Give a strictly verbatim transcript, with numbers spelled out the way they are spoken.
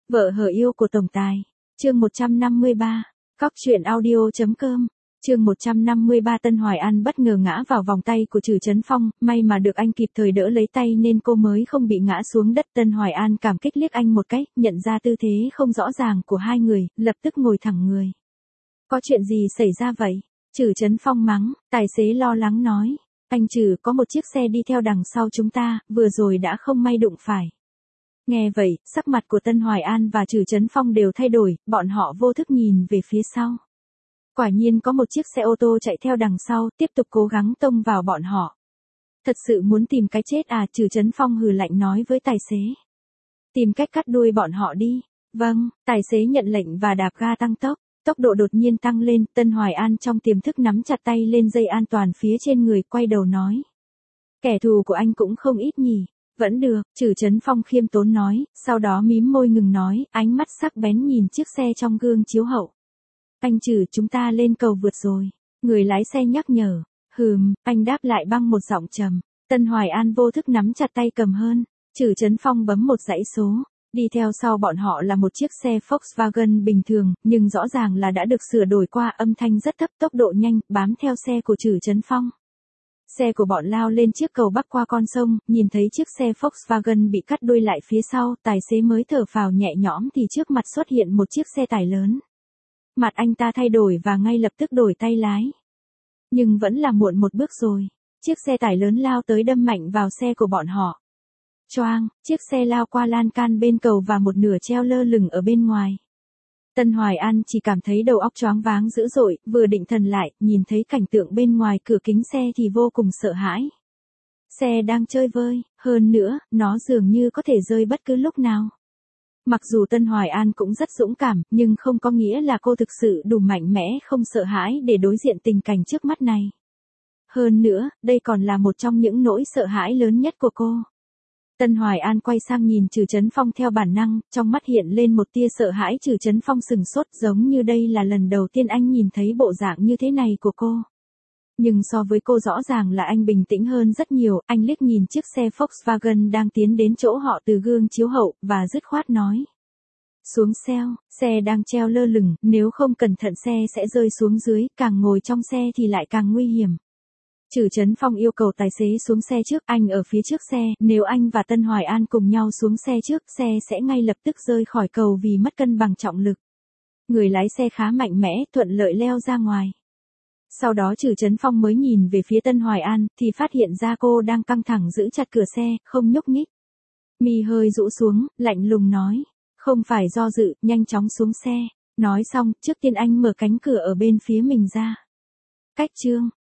Vợ hờ yêu của tổng tài. Chương một trăm năm mươi ba. Cóc truyện audio chấm com. Chương một trăm năm mươi ba. Tân Hoài An bất ngờ ngã vào vòng tay của Trử Chấn Phong, may mà được anh kịp thời đỡ lấy tay nên cô mới không bị ngã xuống đất. Tân Hoài An cảm kích liếc anh một cái, nhận ra tư thế không rõ ràng của hai người, lập tức ngồi thẳng người. Có chuyện gì xảy ra vậy? Trử Chấn Phong mắng, tài xế lo lắng nói. Anh Trử, có một chiếc xe đi theo đằng sau chúng ta, vừa rồi đã không may đụng phải. Nghe vậy, sắc mặt của Tân Hoài An và Trử Chấn Phong đều thay đổi, bọn họ vô thức nhìn về phía sau. Quả nhiên có một chiếc xe ô tô chạy theo đằng sau, tiếp tục cố gắng tông vào bọn họ. Thật sự muốn tìm cái chết à? Trử Chấn Phong hừ lạnh nói với tài xế. Tìm cách cắt đuôi bọn họ đi. Vâng, tài xế nhận lệnh và đạp ga tăng tốc. Tốc độ đột nhiên tăng lên, Tân Hoài An trong tiềm thức nắm chặt tay lên dây an toàn phía trên người, quay đầu nói. Kẻ thù của anh cũng không ít nhỉ. Vẫn được, Trử Chấn Phong khiêm tốn nói, sau đó mím môi ngừng nói, ánh mắt sắc bén nhìn chiếc xe trong gương chiếu hậu. Anh Trử, chúng ta lên cầu vượt rồi. Người lái xe nhắc nhở. Hừm, anh đáp lại bằng một giọng trầm. Tân Hoài An vô thức nắm chặt tay cầm hơn. Trử Chấn Phong bấm một dãy số. Đi theo sau bọn họ là một chiếc xe Volkswagen bình thường, nhưng rõ ràng là đã được sửa đổi qua, âm thanh rất thấp, tốc độ nhanh, bám theo xe của Trử Chấn Phong. Xe của bọn lao lên chiếc cầu bắc qua con sông, nhìn thấy chiếc xe Volkswagen bị cắt đuôi lại phía sau, tài xế mới thở phào nhẹ nhõm thì trước mặt xuất hiện một chiếc xe tải lớn. Mặt anh ta thay đổi và ngay lập tức đổi tay lái. Nhưng vẫn là muộn một bước rồi. Chiếc xe tải lớn lao tới đâm mạnh vào xe của bọn họ. Choang, chiếc xe lao qua lan can bên cầu và một nửa treo lơ lửng ở bên ngoài. Tân Hoài An chỉ cảm thấy đầu óc choáng váng dữ dội, vừa định thần lại, nhìn thấy cảnh tượng bên ngoài cửa kính xe thì vô cùng sợ hãi. Xe đang chơi vơi, hơn nữa, nó dường như có thể rơi bất cứ lúc nào. Mặc dù Tân Hoài An cũng rất dũng cảm, nhưng không có nghĩa là cô thực sự đủ mạnh mẽ không sợ hãi để đối diện tình cảnh trước mắt này. Hơn nữa, đây còn là một trong những nỗi sợ hãi lớn nhất của cô. Tân Hoài An quay sang nhìn Trử Chấn Phong theo bản năng, trong mắt hiện lên một tia sợ hãi. Trử Chấn Phong sừng sốt, giống như đây là lần đầu tiên anh nhìn thấy bộ dạng như thế này của cô. Nhưng so với cô rõ ràng là anh bình tĩnh hơn rất nhiều, anh liếc nhìn chiếc xe Volkswagen đang tiến đến chỗ họ từ gương chiếu hậu, và dứt khoát nói. Xuống xe, xe đang treo lơ lửng, nếu không cẩn thận xe sẽ rơi xuống dưới, càng ngồi trong xe thì lại càng nguy hiểm. Trử Chấn Phong yêu cầu tài xế xuống xe trước, anh ở phía trước xe, nếu anh và Tân Hoài An cùng nhau xuống xe trước, xe sẽ ngay lập tức rơi khỏi cầu vì mất cân bằng trọng lực. Người lái xe khá mạnh mẽ, thuận lợi leo ra ngoài. Sau đó Trử Chấn Phong mới nhìn về phía Tân Hoài An, thì phát hiện ra cô đang căng thẳng giữ chặt cửa xe, không nhúc nhích. Mi hơi rũ xuống, lạnh lùng nói, không phải do dự, nhanh chóng xuống xe. Nói xong, trước tiên anh mở cánh cửa ở bên phía mình ra. Cách chương.